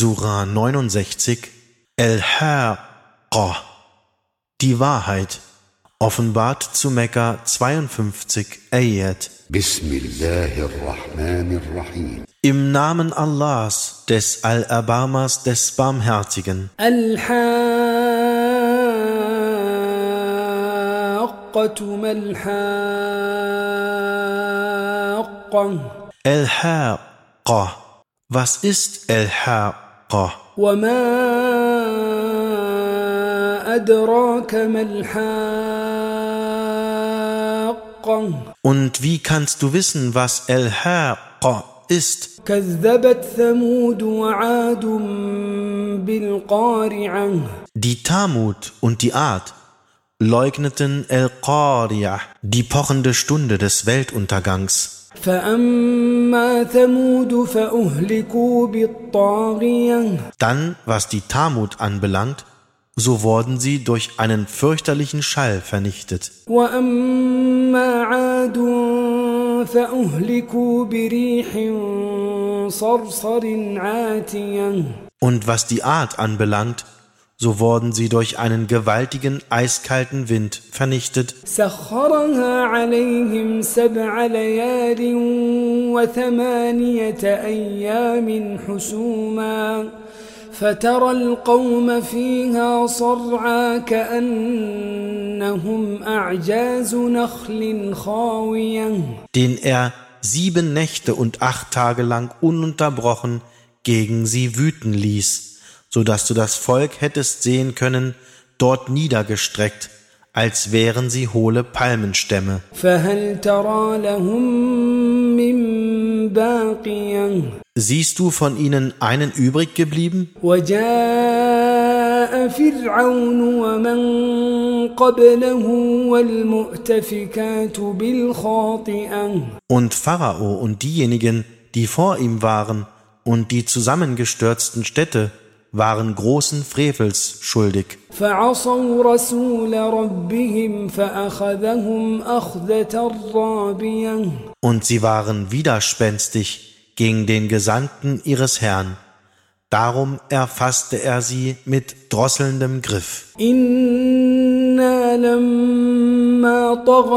Sura 69, Al-Haqqa, die Wahrheit, offenbart zu Mekka 52 Ayat. Bismillahirrahmanirrahim. Im Namen Allahs, des Allerbarmers, des Barmherzigen. Al-Haqqatu mal-Haqqa. Al-Haqqa. Was ist Al-Haqqa? Wa ma adraka mal-Haqqa. Und wie kannst du wissen, was Al-Haqqa ist? كذبت ثمود وعاد بالقارعة. Die Thamud und die Ad leugneten Al-Qari'ah, die pochende Stunde des Weltuntergangs. فأما ثمود فأهلكوا بالطاغية. Dann, was die Thamud anbelangt, so wurden sie durch einen fürchterlichen Schall vernichtet. وأما عاد فأهلكوا بريح صرصر عاتية. Und was die Ad anbelangt, so wurden sie durch einen gewaltigen, eiskalten Wind vernichtet. سخرها عليهم 7 ليال و8 أيام حسوما فترى القوم فيها صرعى كأنهم أعجاز نخل خاوية. Den er 7 Nächte und 8 Tage lang ununterbrochen gegen sie wüten ließ, so dass du das Volk hättest sehen können, dort niedergestreckt, als wären sie hohle Palmenstämme. فهل ترى لهم من باقية. Siehst du von ihnen einen übrig geblieben? وجاء فرعون ومن قبله والمؤتفكات بالخاطئة. Und Pharao und diejenigen, die vor ihm waren, und die zusammengestürzten Städte waren großen Frevels schuldig. فعصوا رسول ربهم فأخذهم أخذة رابية. Und sie waren widerspenstig gegen den Gesandten ihres Herrn. Darum erfasste er sie mit drosselndem Griff. إنا لما طغى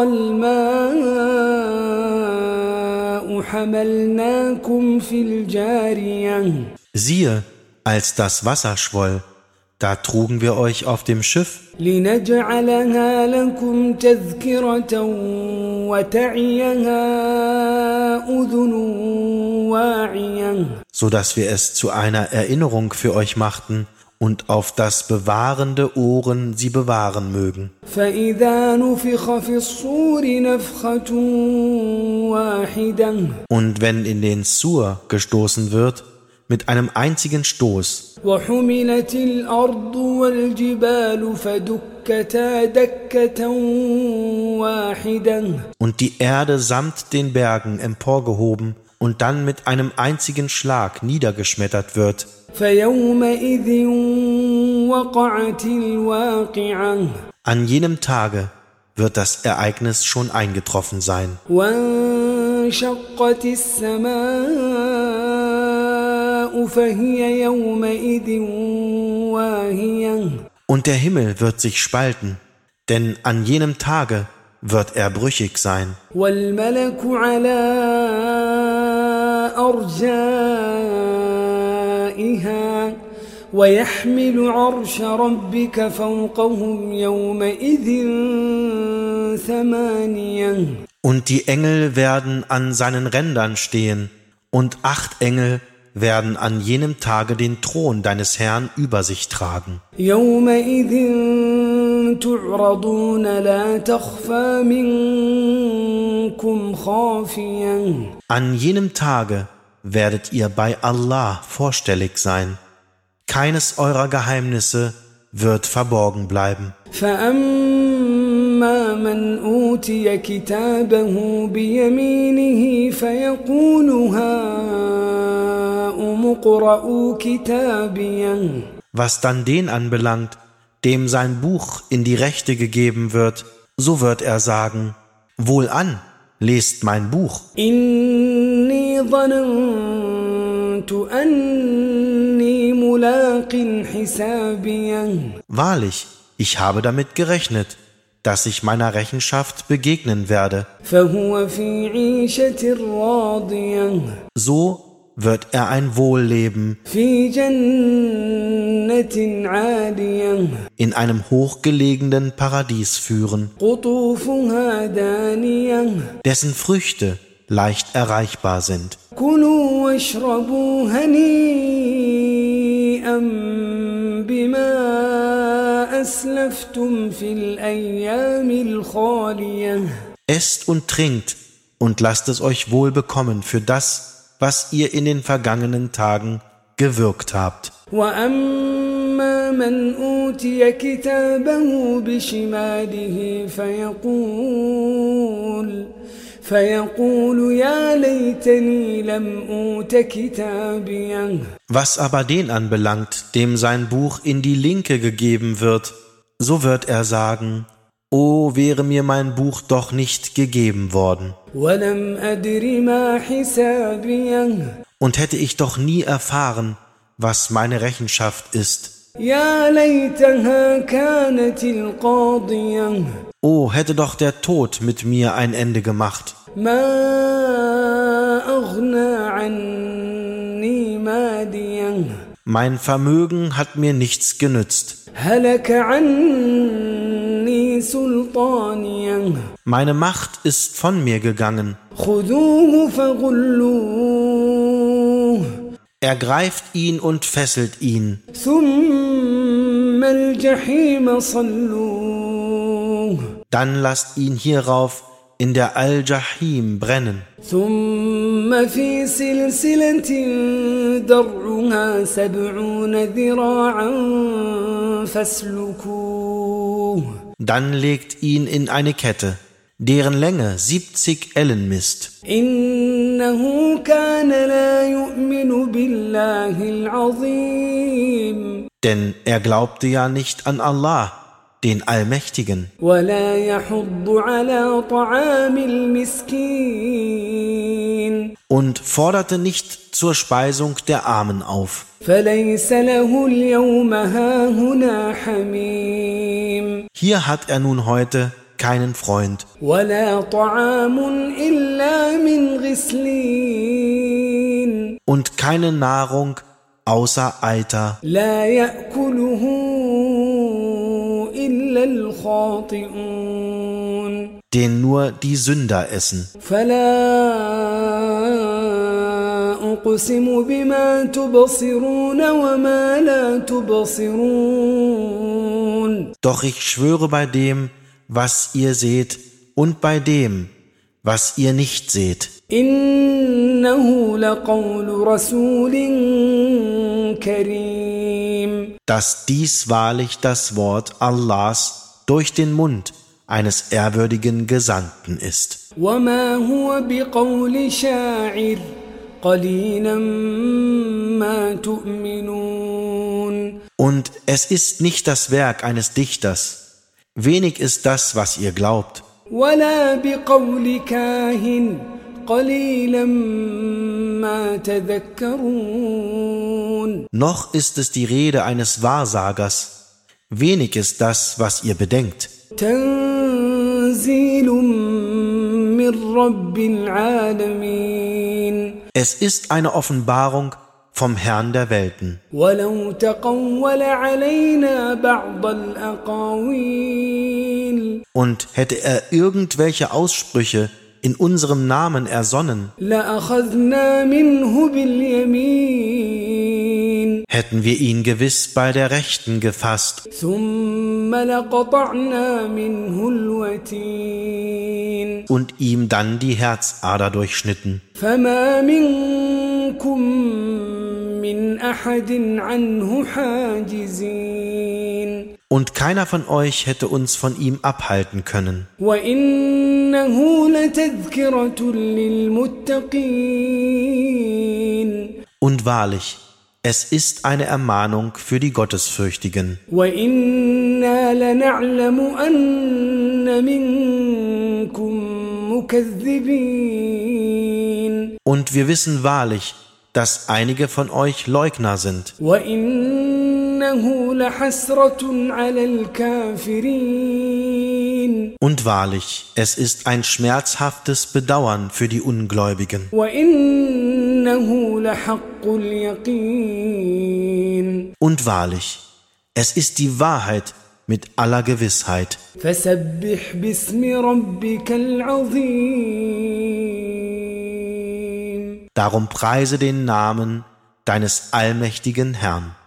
الماء حملناكم في الجارية. Siehe, als das Wasser schwoll, da trugen wir euch auf dem Schiff, لنجعلها لكم تذكرة وتعيها أذن واعية. so dass wir es zu einer Erinnerung für euch machten und auf das bewahrende Ohren sie bewahren mögen. فإذا نفخ في الصور نفخة واحدة. Und wenn in den Sur gestoßen wird, mit einem einzigen Stoß, وحملت الأرض والجبال فدكتا دكة واحدة. und die Erde samt den Bergen emporgehoben und dann mit einem einzigen Schlag niedergeschmettert wird, فيومئذ وقعت الواقعة. an jenem Tage wird das Ereignis schon eingetroffen sein. وانشقت السماء فهي يومئذ واهية. Und der Himmel wird sich spalten, denn an jenem Tage wird er brüchig sein. والملك على أرجائها ويحمل عرش ربك فوقهم يومئذ 8. Und die Engel werden an seinen Rändern stehen, und 8 Engel werden an jenem Tage den Thron deines Herrn über sich tragen. يومئذ تعرضون لا تخفى منكم خافية. An jenem Tage werdet ihr bei Allah vorstellig sein. Keines eurer Geheimnisse wird verborgen bleiben. فأما من أوتي كتابه بيمينه فيقول هاؤم اقرءوا كتابيه. Was dann den anbelangt, dem sein Buch in die Rechte gegeben wird, so wird er sagen: Wohlan, lest mein Buch. إني ظننت أني حسابيه Wahrlich, ich habe damit gerechnet, dass ich meiner Rechenschaft begegnen werde. فهو في عيشة راضية So wird er ein Wohlleben في جنة عالية in einem hochgelegenen Paradies führen, قطوفها دانية dessen Früchte leicht erreichbar sind. كلوا واشربوا هنيئا بما أسلفتم في الأيام الخالية Esst und trinkt und lasst es euch wohl bekommen für das, was ihr in den vergangenen Tagen gewirkt habt. وأما من أوتي كتابه بشماله فيقول يا ليتني لم أوت كتابيه Was aber den anbelangt, dem sein Buch in die Linke gegeben wird, so wird er sagen, O, wäre mir mein Buch doch nicht gegeben worden. ولم أدر ما حسابيه Und hätte ich doch nie erfahren, was meine Rechenschaft ist. يا ليتها كانت القاضية O, hätte doch der Tod mit mir ein Ende gemacht. ما أغنى عني ماليه Mein Vermögen hat mir nichts genützt. هلك عني سلطانيه Meine Macht ist von mir gegangen. خذوه فغلوه Ergreift ihn und fesselt ihn. ثم الجحيم صلوه Dann lasst ihn hierauf in der Al-Jahim brennen. ثم في سلسلة درعها 70 ذراعا فاسلكوه Dann legt ihn in eine Kette, deren Länge 70 Ellen misst. إنه كان لا يؤمن بالله العظيم Denn er glaubte ja nicht an Allah, den Allmächtigen, ولا يحض على طعام المسكين und forderte nicht zur Speisung der Armen auf. فليس له اليوم هاهنا حميم Hier hat er nun heute keinen Freund ولا طعام إلا من غسلين und keine Nahrung außer Eiter, لا يأكله إلا الخاطئون den nur die Sünder essen. فلا أقسم بما تبصرون وما لا تبصرون Doch ich schwöre bei dem, was ihr seht, und bei dem, was ihr nicht seht. إنه لقول رسول كريم Dass dies wahrlich das Wort Allahs durch den Mund eines ehrwürdigen Gesandten ist. وما هو بقول شاعر قليلا ما تؤمنون Und es ist nicht das Werk eines Dichters. Wenig ist das, was ihr glaubt. ولا بقول كاهن قليلا ما تذكرون Noch ist es die Rede eines Wahrsagers. Wenig ist das, was ihr bedenkt. تنزيل من رب العالمين Es ist eine Offenbarung vom Herrn der Welten. ولو تقول علينا بعض الأقاويل Und hätte er irgendwelche Aussprüche in unserem Namen ersonnen, لأخذنا منه باليمين hätten wir ihn gewiss bei der Rechten gefasst ثم لقطعنا منه الوتين und ihm dann die Herzader durchschnitten. فما منكم من أحد عنه حاجزين Und keiner von euch hätte uns von ihm abhalten können. وإنه لتذكرة للمتقين Und wahrlich, es ist eine Ermahnung für die Gottesfürchtigen. وإنا لنعلم أن منكم مكذبين Und wir wissen wahrlich, dass einige von euch Leugner sind. وإنه لحسرة على الكافرين Und wahrlich, es ist ein schmerzhaftes Bedauern für die Ungläubigen. وإنه لحق اليقين Und wahrlich, es ist die Wahrheit mit aller Gewissheit. فسبح باسم ربك العظيم Darum preise den Namen deines allmächtigen Herrn.